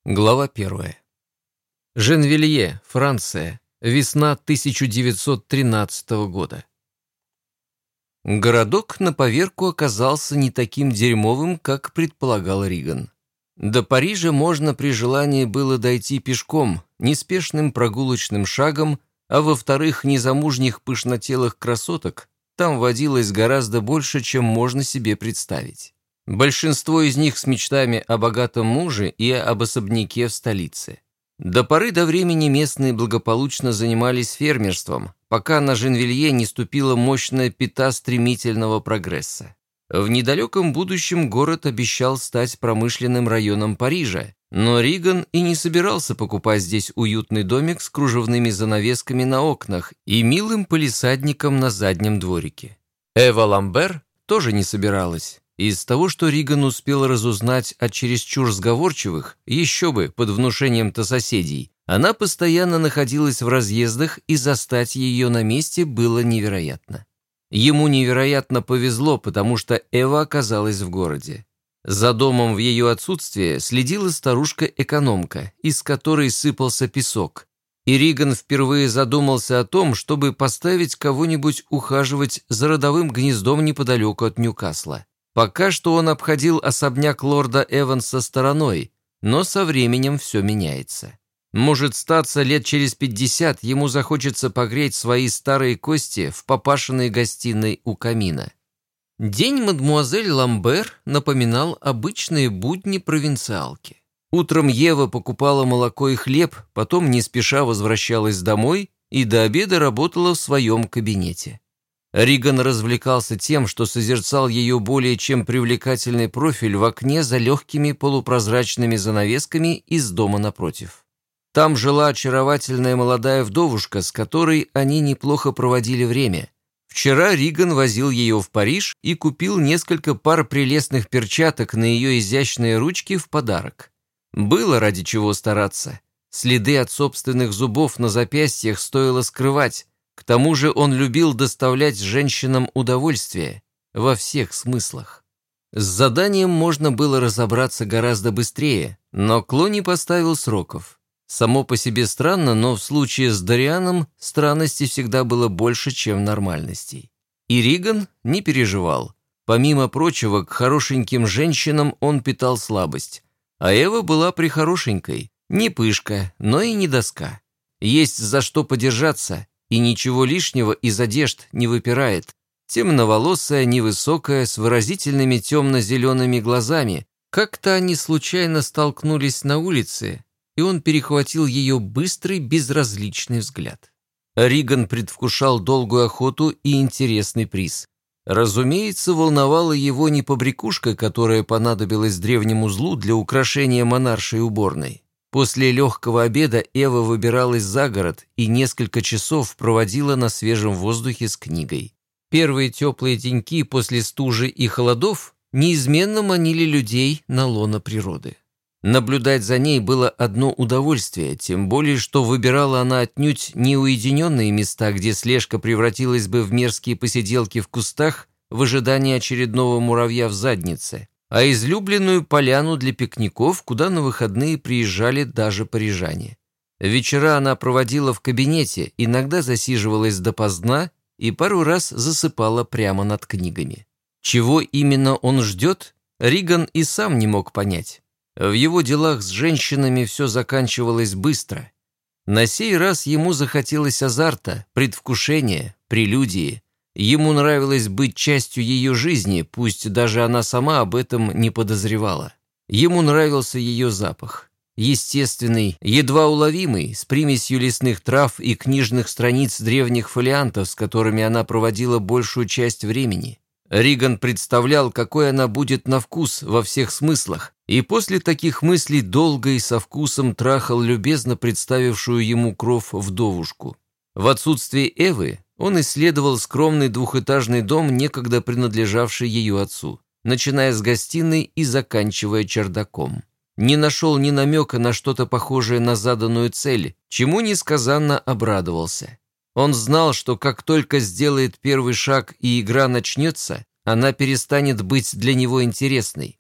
Глава 1. Женвилье, Франция. Весна 1913 года. Городок на поверку оказался не таким дерьмовым, как предполагал Риган. До Парижа можно при желании было дойти пешком, неспешным прогулочным шагом, а во-вторых, незамужних пышнотелых красоток там водилось гораздо больше, чем можно себе представить. Большинство из них с мечтами о богатом муже и об особняке в столице. До поры до времени местные благополучно занимались фермерством, пока на Женвилье не ступила мощная пята стремительного прогресса. В недалеком будущем город обещал стать промышленным районом Парижа, но Риган и не собирался покупать здесь уютный домик с кружевными занавесками на окнах и милым палисадником на заднем дворике. Эва Ламбер тоже не собиралась. Из того, что Риган успел разузнать от чересчур сговорчивых, еще бы, под внушением-то соседей, она постоянно находилась в разъездах, и застать ее на месте было невероятно. Ему невероятно повезло, потому что Эва оказалась в городе. За домом в ее отсутствие следила старушка-экономка, из которой сыпался песок, и Риган впервые задумался о том, чтобы поставить кого-нибудь ухаживать за родовым гнездом неподалеку от Ньюкасла. Пока что он обходил особняк лорда Эванса стороной, но со временем все меняется. Может статься, лет через 50 ему захочется погреть свои старые кости в папашиной гостиной у камина. День мадмуазель Ламбер напоминал обычные будни провинциалки. Утром Ева покупала молоко и хлеб, потом не спеша возвращалась домой и до обеда работала в своем кабинете. Риган развлекался тем, что созерцал ее более чем привлекательный профиль в окне за легкими полупрозрачными занавесками из дома напротив. Там жила очаровательная молодая вдовушка, с которой они неплохо проводили время. Вчера Риган возил ее в Париж и купил несколько пар прелестных перчаток на ее изящные ручки в подарок. Было ради чего стараться. Следы от собственных зубов на запястьях стоило скрывать. К тому же он любил доставлять женщинам удовольствие во всех смыслах. С заданием можно было разобраться гораздо быстрее, но Кло не поставил сроков. Само по себе странно, но в случае с Дорианом странностей всегда было больше, чем нормальностей. И Риган не переживал. Помимо прочего, к хорошеньким женщинам он питал слабость. А Эва была прихорошенькой, не пышка, но и не доска. Есть за что подержаться. И ничего лишнего из одежд не выпирает. Темноволосая, невысокая, с выразительными темно-зелеными глазами. Как-то они случайно столкнулись на улице, и он перехватил ее быстрый, безразличный взгляд. Риган предвкушал долгую охоту и интересный приз. Разумеется, волновала его не побрякушка, которая понадобилась древнему злу для украшения монаршей уборной. После легкого обеда Эва выбиралась за город и несколько часов проводила на свежем воздухе с книгой. Первые теплые деньки после стужи и холодов неизменно манили людей на лоно природы. Наблюдать за ней было одно удовольствие, тем более, что выбирала она отнюдь не уединенные места, где слежка превратилась бы в мерзкие посиделки в кустах в ожидании очередного муравья в заднице, а излюбленную поляну для пикников, куда на выходные приезжали даже парижане. Вечера она проводила в кабинете, иногда засиживалась допоздна и пару раз засыпала прямо над книгами. Чего именно он ждет, Риган и сам не мог понять. В его делах с женщинами все заканчивалось быстро. На сей раз ему захотелось азарта, предвкушения, прелюдии. Ему нравилось быть частью ее жизни, пусть даже она сама об этом не подозревала. Ему нравился ее запах. Естественный, едва уловимый, с примесью лесных трав и книжных страниц древних фолиантов, с которыми она проводила большую часть времени. Риган представлял, какой она будет на вкус во всех смыслах, и после таких мыслей долго и со вкусом трахал любезно представившую ему кров вдовушку. В отсутствие Эвы он исследовал скромный двухэтажный дом, некогда принадлежавший ее отцу, начиная с гостиной и заканчивая чердаком. Не нашел ни намека на что-то похожее на заданную цель, чему несказанно обрадовался. Он знал, что как только сделает первый шаг и игра начнется, она перестанет быть для него интересной.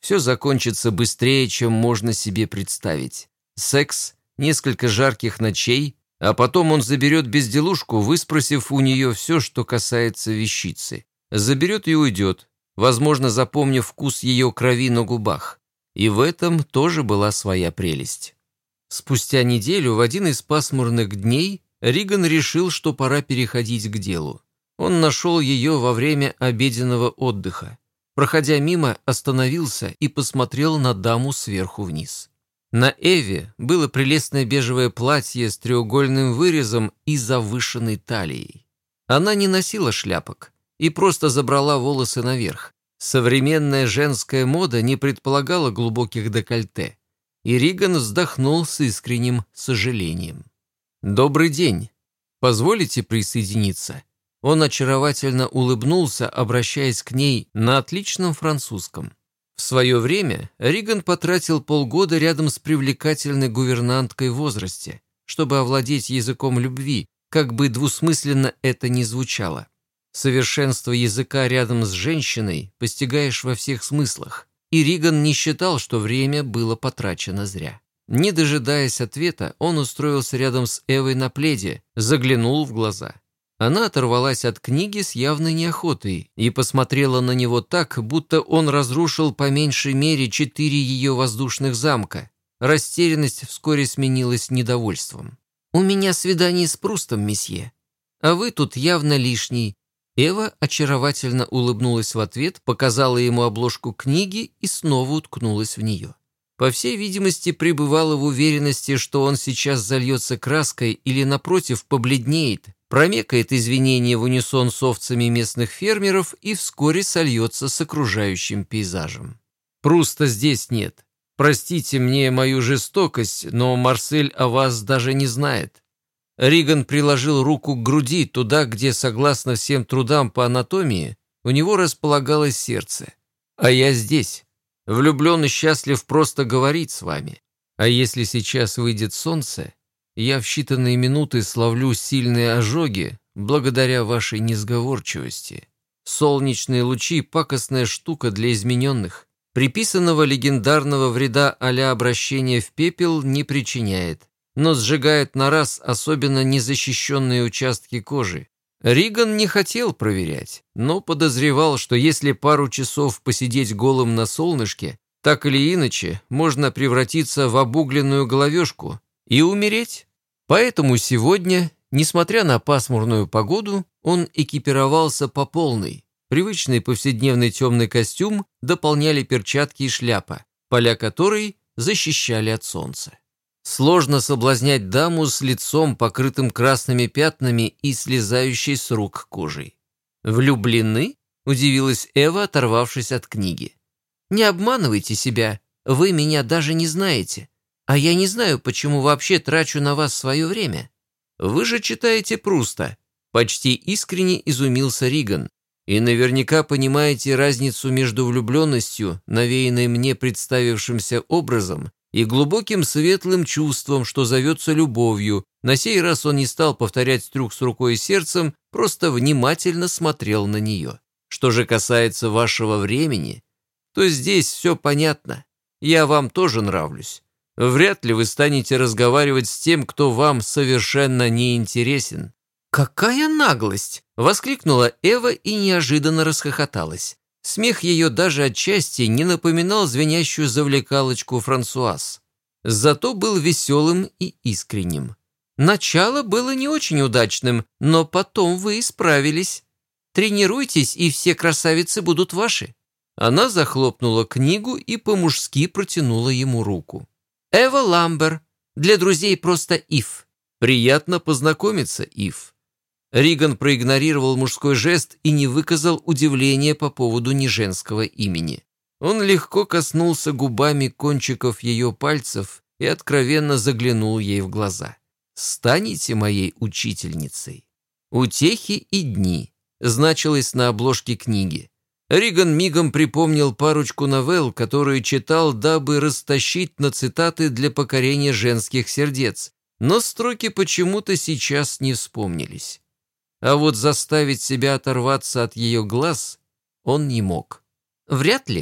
Все закончится быстрее, чем можно себе представить. Секс, несколько жарких ночей, а потом он заберет безделушку, выспросив у нее все, что касается вещицы. Заберет и уйдет, возможно, запомнив вкус ее крови на губах. И в этом тоже была своя прелесть. Спустя неделю, в один из пасмурных дней, Риган решил, что пора переходить к делу. Он нашел ее во время обеденного отдыха. Проходя мимо, остановился и посмотрел на даму сверху вниз. На Эве было прелестное бежевое платье с треугольным вырезом и завышенной талией. Она не носила шляпок и просто забрала волосы наверх. Современная женская мода не предполагала глубоких декольте, и Риган вздохнул с искренним сожалением. «Добрый день. Позволите присоединиться?» Он очаровательно улыбнулся, обращаясь к ней на отличном французском. В свое время Риган потратил полгода рядом с привлекательной гувернанткой в возрасте, чтобы овладеть языком любви, как бы двусмысленно это ни звучало. Совершенство языка рядом с женщиной постигаешь во всех смыслах, и Риган не считал, что время было потрачено зря. Не дожидаясь ответа, он устроился рядом с Эвой на пледе, заглянул в глаза. Она оторвалась от книги с явной неохотой и посмотрела на него так, будто он разрушил по меньшей мере 4 ее воздушных замка. Растерянность вскоре сменилась недовольством. «У меня свидание с Прустом, месье. А вы тут явно лишний». Эва очаровательно улыбнулась в ответ, показала ему обложку книги и снова уткнулась в нее. По всей видимости, пребывала в уверенности, что он сейчас зальется краской или, напротив, побледнеет, промекает извинения в унисон с овцами местных фермеров и вскоре сольется с окружающим пейзажем. «Пруста здесь нет. Простите мне мою жестокость, но Марсель о вас даже не знает». Риган приложил руку к груди, туда, где, согласно всем трудам по анатомии, у него располагалось сердце. «А я здесь. Влюблен и счастлив просто говорить с вами. А если сейчас выйдет солнце, я в считанные минуты словлю сильные ожоги благодаря вашей несговорчивости. Солнечные лучи – пакостная штука для измененных. Приписанного легендарного вреда а-ля обращения в пепел не причиняет, но сжигает на раз особенно незащищенные участки кожи. Риган не хотел проверять, но подозревал, что если пару часов посидеть голым на солнышке, так или иначе можно превратиться в обугленную головешку и умереть. Поэтому сегодня, несмотря на пасмурную погоду, он экипировался по полной. Привычный повседневный темный костюм дополняли перчатки и шляпа, поля которой защищали от солнца. Сложно соблазнять даму с лицом, покрытым красными пятнами и слезающей с рук кожей. «Влюблены?» – удивилась Эва, оторвавшись от книги. «Не обманывайте себя, вы меня даже не знаете. А я не знаю, почему вообще трачу на вас свое время. Вы же читаете Пруста», – почти искренне изумился Риган. «И наверняка понимаете разницу между влюбленностью, навеянной мне представившимся образом, и глубоким светлым чувством, что зовется любовью». На сей раз он не стал повторять трюк с рукой и сердцем, просто внимательно смотрел на нее. «Что же касается вашего времени, то здесь все понятно. Я вам тоже нравлюсь. Вряд ли вы станете разговаривать с тем, кто вам совершенно не интересен». «Какая наглость!» – воскликнула Эва и неожиданно расхохоталась. Смех ее даже отчасти не напоминал звенящую завлекалочку Франсуаз. Зато был веселым и искренним. «Начало было не очень удачным, но потом вы исправились. Тренируйтесь, и все красавицы будут ваши». Она захлопнула книгу и по-мужски протянула ему руку. «Эва Ламбер. Для друзей просто Ив». «Приятно познакомиться, Ив». Риган проигнорировал мужской жест и не выказал удивления по поводу неженского имени. Он легко коснулся губами кончиков ее пальцев и откровенно заглянул ей в глаза. «Станете моей учительницей». «Утехи и дни» значилось на обложке книги. Риган мигом припомнил парочку новелл, которые читал, дабы растащить на цитаты для покорения женских сердец, но строки почему-то сейчас не вспомнились. А вот заставить себя оторваться от ее глаз он не мог. «Вряд ли.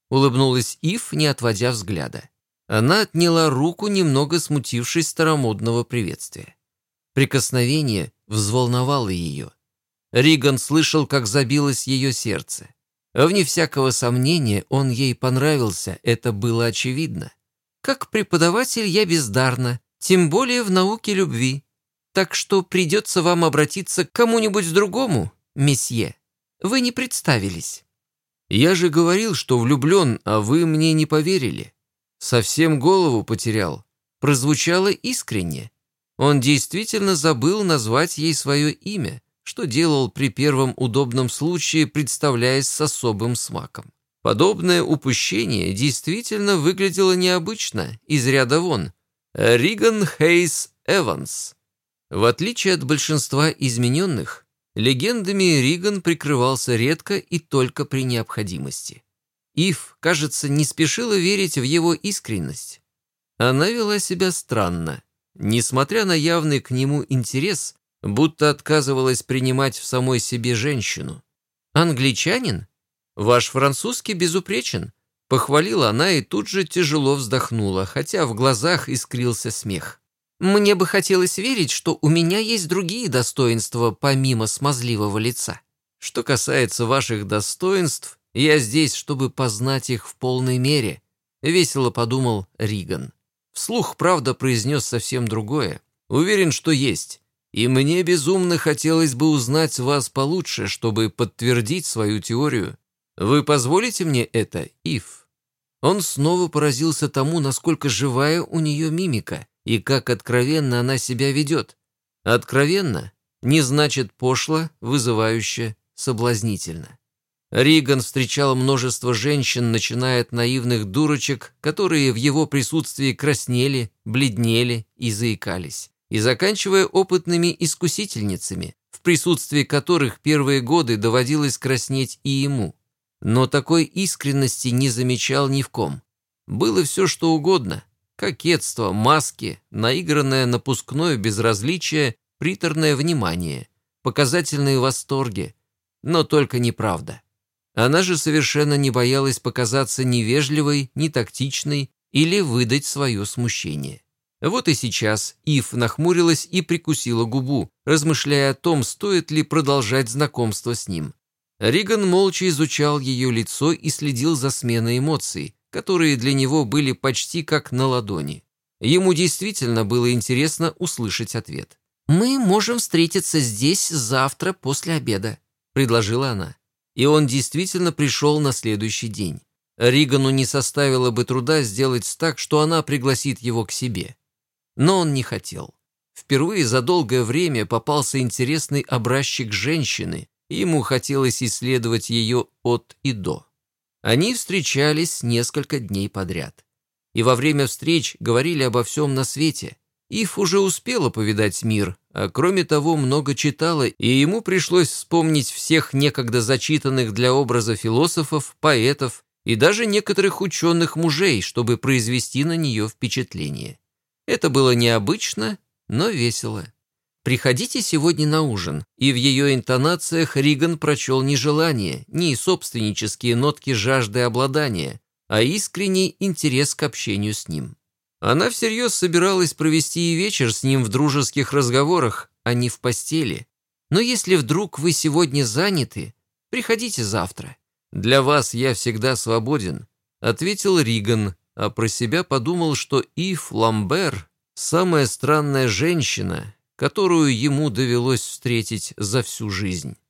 — улыбнулась Ив, не отводя взгляда. Она отняла руку, немного смутившись старомодного приветствия. Прикосновение взволновало ее. Риган слышал, как забилось ее сердце. Вне всякого сомнения, он ей понравился, это было очевидно. «Как преподаватель я бездарна, тем более в науке любви. Так что придется вам обратиться к кому-нибудь другому, месье. Вы не представились». «Я же говорил, что влюблен, а вы мне не поверили. Совсем голову потерял». Прозвучало искренне. Он действительно забыл назвать ей свое имя, что делал при первом удобном случае, представляясь с особым смаком. Подобное упущение действительно выглядело необычно, из ряда вон. Риган Хейс Эванс. В отличие от большинства измененных, легендами Риган прикрывался редко и только при необходимости. Ив, кажется, не спешила верить в его искренность. Она вела себя странно. Несмотря на явный к нему интерес, будто отказывалась принимать в самой себе женщину. «Англичанин? Ваш французский безупречен», — похвалила она и тут же тяжело вздохнула, хотя в глазах искрился смех. «Мне бы хотелось верить, что у меня есть другие достоинства, помимо смазливого лица. Что касается ваших достоинств, я здесь, чтобы познать их в полной мере», — весело подумал Риган. Вслух, правда, произнес совсем другое. «Уверен, что есть. И мне безумно хотелось бы узнать вас получше, чтобы подтвердить свою теорию. Вы позволите мне это, Ив?» Он снова поразился тому, насколько живая у нее мимика и как откровенно она себя ведет. Откровенно не значит пошло, вызывающе, соблазнительно. Риган встречал множество женщин, начиная от наивных дурочек, которые в его присутствии краснели, бледнели и заикались, и заканчивая опытными искусительницами, в присутствии которых первые годы доводилось краснеть и ему. Но такой искренности не замечал ни в ком. Было все, что угодно. Кокетство, маски, наигранное напускное безразличие, приторное внимание, показательные восторги, но только неправда. Она же совершенно не боялась показаться невежливой, нетактичной или выдать свое смущение. Вот и сейчас Ив нахмурилась и прикусила губу, размышляя о том, стоит ли продолжать знакомство с ним. Риган молча изучал ее лицо и следил за сменой эмоций, которые для него были почти как на ладони. Ему действительно было интересно услышать ответ. «Мы можем встретиться здесь завтра после обеда», — предложила она. И он действительно пришел на следующий день. Ригану не составило бы труда сделать так, что она пригласит его к себе. Но он не хотел. Впервые за долгое время попался интересный образчик женщины, и ему хотелось исследовать ее от и до. Они встречались несколько дней подряд. И во время встреч говорили обо всем на свете. Ив уже успела повидать мир, а кроме того много читала, и ему пришлось вспомнить всех некогда зачитанных для образа философов, поэтов и даже некоторых ученых мужей, чтобы произвести на нее впечатление. Это было необычно, но весело. «Приходите сегодня на ужин», и в ее интонациях Риган прочел не желание, не собственнические нотки жажды обладания, а искренний интерес к общению с ним. Она всерьез собиралась провести и вечер с ним в дружеских разговорах, а не в постели. «Но если вдруг вы сегодня заняты, приходите завтра. Для вас я всегда свободен», — ответил Риган, а про себя подумал, что Ив Ламбер — самая странная женщина, которую ему довелось встретить за всю жизнь.